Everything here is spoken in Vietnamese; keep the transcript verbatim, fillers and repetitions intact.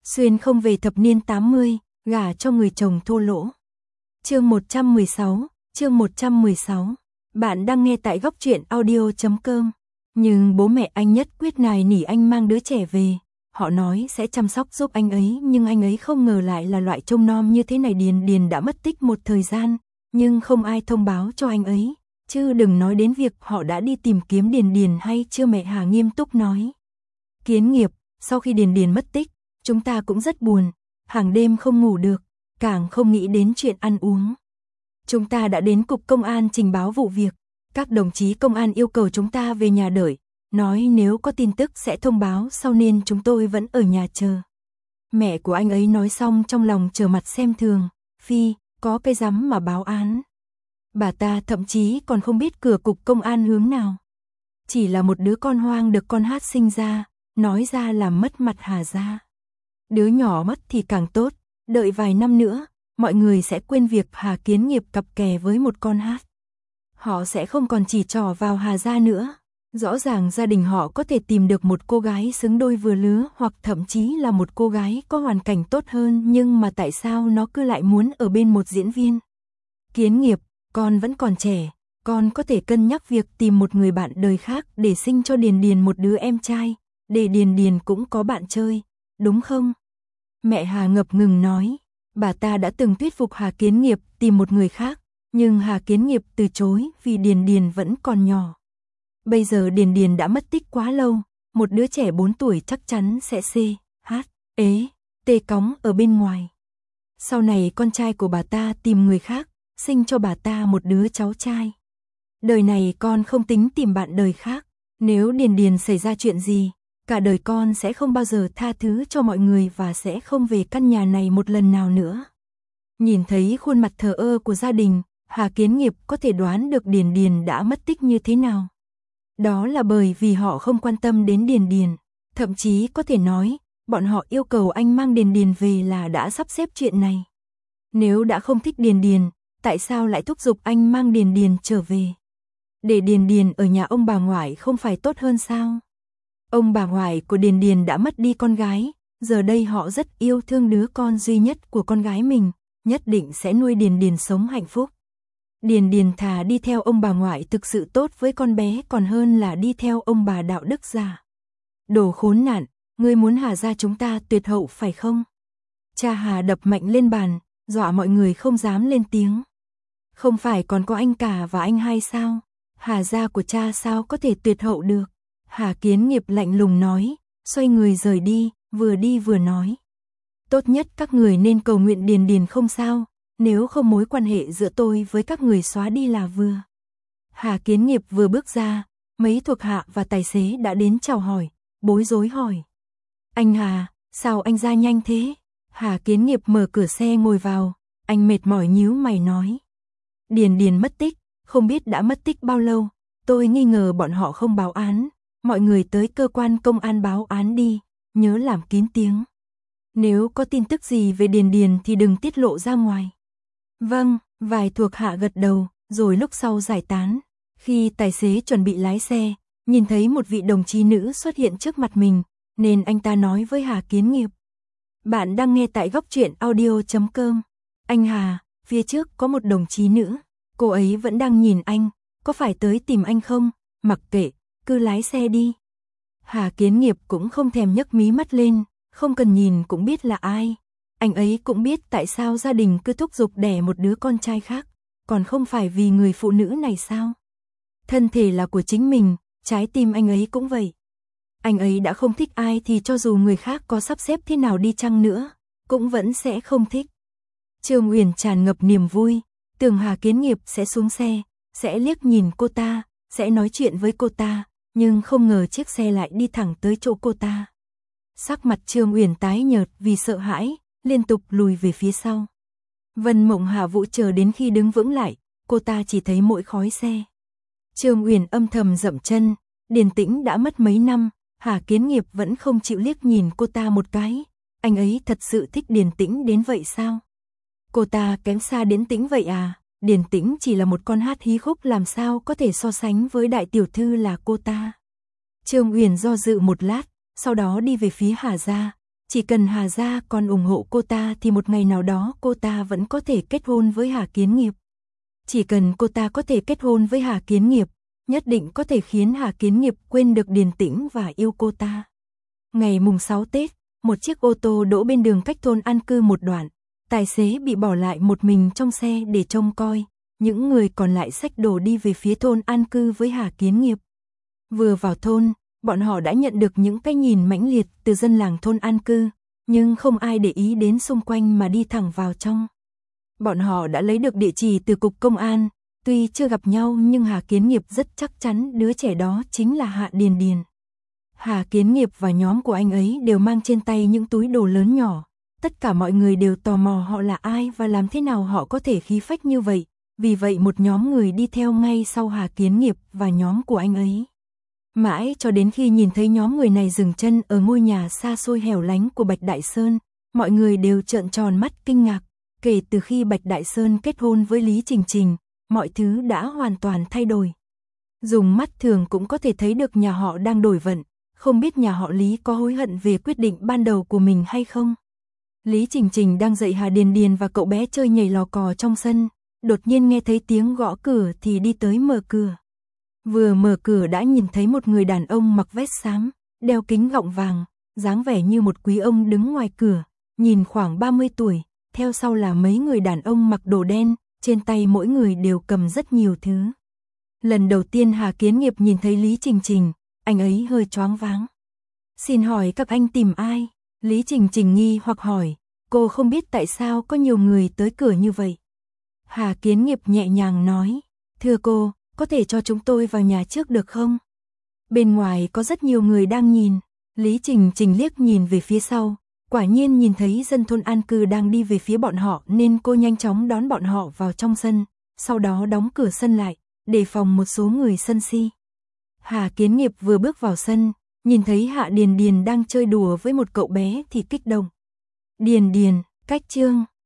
Xuyên không về thập niên tám mươi, gả cho người chồng thô lỗ. Chương một trăm mười sáu, chương một trăm mười sáu. Bạn đang nghe tại góc truyện audio chấm com. Nhưng bố mẹ anh nhất quyết nài nỉ anh mang đứa trẻ về. Họ nói sẽ chăm sóc giúp anh ấy, nhưng anh ấy không ngờ lại là loại trông nom như thế này. Điền Điền đã mất tích một thời gian, nhưng không ai thông báo cho anh ấy. Chứ đừng nói đến việc họ đã đi tìm kiếm Điền Điền hay chưa. Mẹ Hà nghiêm túc nói. Kiến Nghiệp, sau khi Điền Điền mất tích, chúng ta cũng rất buồn, hàng đêm không ngủ được, càng không nghĩ đến chuyện ăn uống. Chúng ta đã đến cục công an trình báo vụ việc, các đồng chí công an yêu cầu chúng ta về nhà đợi, nói nếu có tin tức sẽ thông báo sau nên chúng tôi vẫn ở nhà chờ. Mẹ của anh ấy nói xong trong lòng trở mặt xem thường, Phi, có cái dám mà báo án. Bà ta thậm chí còn không biết cửa cục công an hướng nào. Chỉ là một đứa con hoang được con Hát sinh ra, nói ra làm mất mặt Hà gia. Đứa nhỏ mất thì càng tốt, đợi vài năm nữa, mọi người sẽ quên việc Hà Kiến Nghiệp cặp kè với một con Hát. Họ sẽ không còn chỉ trỏ vào Hà gia nữa. Rõ ràng gia đình họ có thể tìm được một cô gái xứng đôi vừa lứa hoặc thậm chí là một cô gái có hoàn cảnh tốt hơn, nhưng mà tại sao nó cứ lại muốn ở bên một diễn viên? Kiến Nghiệp, con vẫn còn trẻ, con có thể cân nhắc việc tìm một người bạn đời khác để sinh cho Điền Điền một đứa em trai, để Điền Điền cũng có bạn chơi, đúng không? Mẹ Hà ngập ngừng nói, bà ta đã từng thuyết phục Hà Kiến Nghiệp tìm một người khác, nhưng Hà Kiến Nghiệp từ chối vì Điền Điền vẫn còn nhỏ. Bây giờ Điền Điền đã mất tích quá lâu, một đứa trẻ bốn tuổi chắc chắn sẽ C, H, ế, T cóng ở bên ngoài. Sau này con trai của bà ta tìm người khác, sinh cho bà ta một đứa cháu trai. Đời này con không tính tìm bạn đời khác, nếu Điền Điền xảy ra chuyện gì, cả đời con sẽ không bao giờ tha thứ cho mọi người và sẽ không về căn nhà này một lần nào nữa. Nhìn thấy khuôn mặt thờ ơ của gia đình, Hà Kiến Nghiệp có thể đoán được Điền Điền đã mất tích như thế nào. Đó là bởi vì họ không quan tâm đến Điền Điền, thậm chí có thể nói, bọn họ yêu cầu anh mang Điền Điền về là đã sắp xếp chuyện này. Nếu đã không thích Điền Điền, tại sao lại thúc giục anh mang Điền Điền trở về? Để Điền Điền ở nhà ông bà ngoại không phải tốt hơn sao? Ông bà ngoại của Điền Điền đã mất đi con gái, giờ đây họ rất yêu thương đứa con duy nhất của con gái mình, nhất định sẽ nuôi Điền Điền sống hạnh phúc. Điền Điền thà đi theo ông bà ngoại thực sự tốt với con bé còn hơn là đi theo ông bà đạo đức giả. Đồ khốn nạn, ngươi muốn Hà gia chúng ta tuyệt hậu phải không? Cha Hà đập mạnh lên bàn, dọa mọi người không dám lên tiếng. Không phải còn có anh cả và anh hai sao? Hà gia của cha sao có thể tuyệt hậu được? Hà Kiến Nghiệp lạnh lùng nói, xoay người rời đi, vừa đi vừa nói. Tốt nhất các người nên cầu nguyện Điền Điền không sao, nếu không mối quan hệ giữa tôi với các người xóa đi là vừa. Hà Kiến Nghiệp vừa bước ra, mấy thuộc hạ và tài xế đã đến chào hỏi, bối rối hỏi. Anh Hà, sao anh ra nhanh thế? Hà Kiến Nghiệp mở cửa xe ngồi vào, anh mệt mỏi nhíu mày nói. Điền Điền mất tích, không biết đã mất tích bao lâu, tôi nghi ngờ bọn họ không báo án. Mọi người tới cơ quan công an báo án đi, nhớ làm kín tiếng. Nếu có tin tức gì về Điền Điền thì đừng tiết lộ ra ngoài. Vâng, vài thuộc hạ gật đầu, rồi lúc sau giải tán. Khi tài xế chuẩn bị lái xe, nhìn thấy một vị đồng chí nữ xuất hiện trước mặt mình, nên anh ta nói với Hà Kiến Nghiệp. Bạn đang nghe tại góc truyện audio chấm com. Anh Hà, phía trước có một đồng chí nữ, cô ấy vẫn đang nhìn anh, có phải tới tìm anh không? Mặc kệ, cứ lái xe đi. Hà Kiến Nghiệp cũng không thèm nhấc mí mắt lên, không cần nhìn cũng biết là ai. Anh ấy cũng biết tại sao gia đình cứ thúc giục đẻ một đứa con trai khác, còn không phải vì người phụ nữ này sao? Thân thể là của chính mình, trái tim anh ấy cũng vậy. Anh ấy đã không thích ai thì cho dù người khác có sắp xếp thế nào đi chăng nữa, cũng vẫn sẽ không thích. Trương Uyển tràn ngập niềm vui, tưởng Hà Kiến Nghiệp sẽ xuống xe, sẽ liếc nhìn cô ta, sẽ nói chuyện với cô ta, nhưng không ngờ chiếc xe lại đi thẳng tới chỗ cô ta. Sắc mặt Trương Uyển tái nhợt vì sợ hãi, liên tục lùi về phía sau. Vân Mộng Hạ Vũ chờ đến khi đứng vững lại, cô ta chỉ thấy mỗi khói xe. Trương Uyển âm thầm dậm chân, Điền Tĩnh đã mất mấy năm, Hà Kiến Nghiệp vẫn không chịu liếc nhìn cô ta một cái. Anh ấy thật sự thích Điền Tĩnh đến vậy sao? Cô ta kém xa Điền Tĩnh vậy à? Điền Tĩnh chỉ là một con hát hí khúc làm sao có thể so sánh với đại tiểu thư là cô ta. Trương Uyển do dự một lát, sau đó đi về phía Hà gia, Chỉ cần Hà gia còn ủng hộ cô ta thì một ngày nào đó cô ta vẫn có thể kết hôn với Hà Kiến Nghiệp. Chỉ cần cô ta có thể kết hôn với Hà Kiến Nghiệp, nhất định có thể khiến Hà Kiến Nghiệp quên được Điền Tĩnh và yêu cô ta. Ngày mùng sáu Tết, một chiếc ô tô đỗ bên đường cách thôn an cư một đoạn. Tài xế bị bỏ lại một mình trong xe để trông coi. Những người còn lại xách đồ đi về phía thôn an cư với Hà Kiến Nghiệp. Vừa vào thôn, bọn họ đã nhận được những cái nhìn mãnh liệt từ dân làng thôn an cư, nhưng không ai để ý đến xung quanh mà đi thẳng vào trong. Bọn họ đã lấy được địa chỉ từ cục công an, tuy chưa gặp nhau nhưng Hà Kiến Nghiệp rất chắc chắn đứa trẻ đó chính là Hạ Điền Điền. Hà Kiến Nghiệp và nhóm của anh ấy đều mang trên tay những túi đồ lớn nhỏ. Tất cả mọi người đều tò mò họ là ai và làm thế nào họ có thể khí phách như vậy. Vì vậy một nhóm người đi theo ngay sau Hà Kiến Nghiệp và nhóm của anh ấy. Mãi cho đến khi nhìn thấy nhóm người này dừng chân ở ngôi nhà xa xôi hẻo lánh của Bạch Đại Sơn, mọi người đều trợn tròn mắt kinh ngạc. Kể từ khi Bạch Đại Sơn kết hôn với Lý Trình Trình, mọi thứ đã hoàn toàn thay đổi. Dùng mắt thường cũng có thể thấy được nhà họ đang đổi vận, không biết nhà họ Lý có hối hận về quyết định ban đầu của mình hay không. Lý Trình Trình đang dạy Hà Điền Điền và cậu bé chơi nhảy lò cò trong sân, đột nhiên nghe thấy tiếng gõ cửa thì đi tới mở cửa. Vừa mở cửa đã nhìn thấy một người đàn ông mặc vest xám, đeo kính gọng vàng, dáng vẻ như một quý ông đứng ngoài cửa, nhìn khoảng ba mươi tuổi, theo sau là mấy người đàn ông mặc đồ đen, trên tay mỗi người đều cầm rất nhiều thứ. Lần đầu tiên Hà Kiến Nghiệp nhìn thấy Lý Trình Trình, anh ấy hơi choáng váng. Xin hỏi các anh tìm ai? Lý Trình Trình nghi hoặc hỏi, cô không biết tại sao có nhiều người tới cửa như vậy. Hà Kiến Nghiệp nhẹ nhàng nói, thưa cô, có thể cho chúng tôi vào nhà trước được không? Bên ngoài có rất nhiều người đang nhìn. Lý Trình Trình liếc nhìn về phía sau, quả nhiên nhìn thấy dân thôn an cư đang đi về phía bọn họ nên cô nhanh chóng đón bọn họ vào trong sân, sau đó đóng cửa sân lại, đề phòng một số người sân si. Hà Kiến Nghiệp vừa bước vào sân, nhìn thấy Hạ Điền Điền đang chơi đùa với một cậu bé thì kích động. Điền Điền, cách chương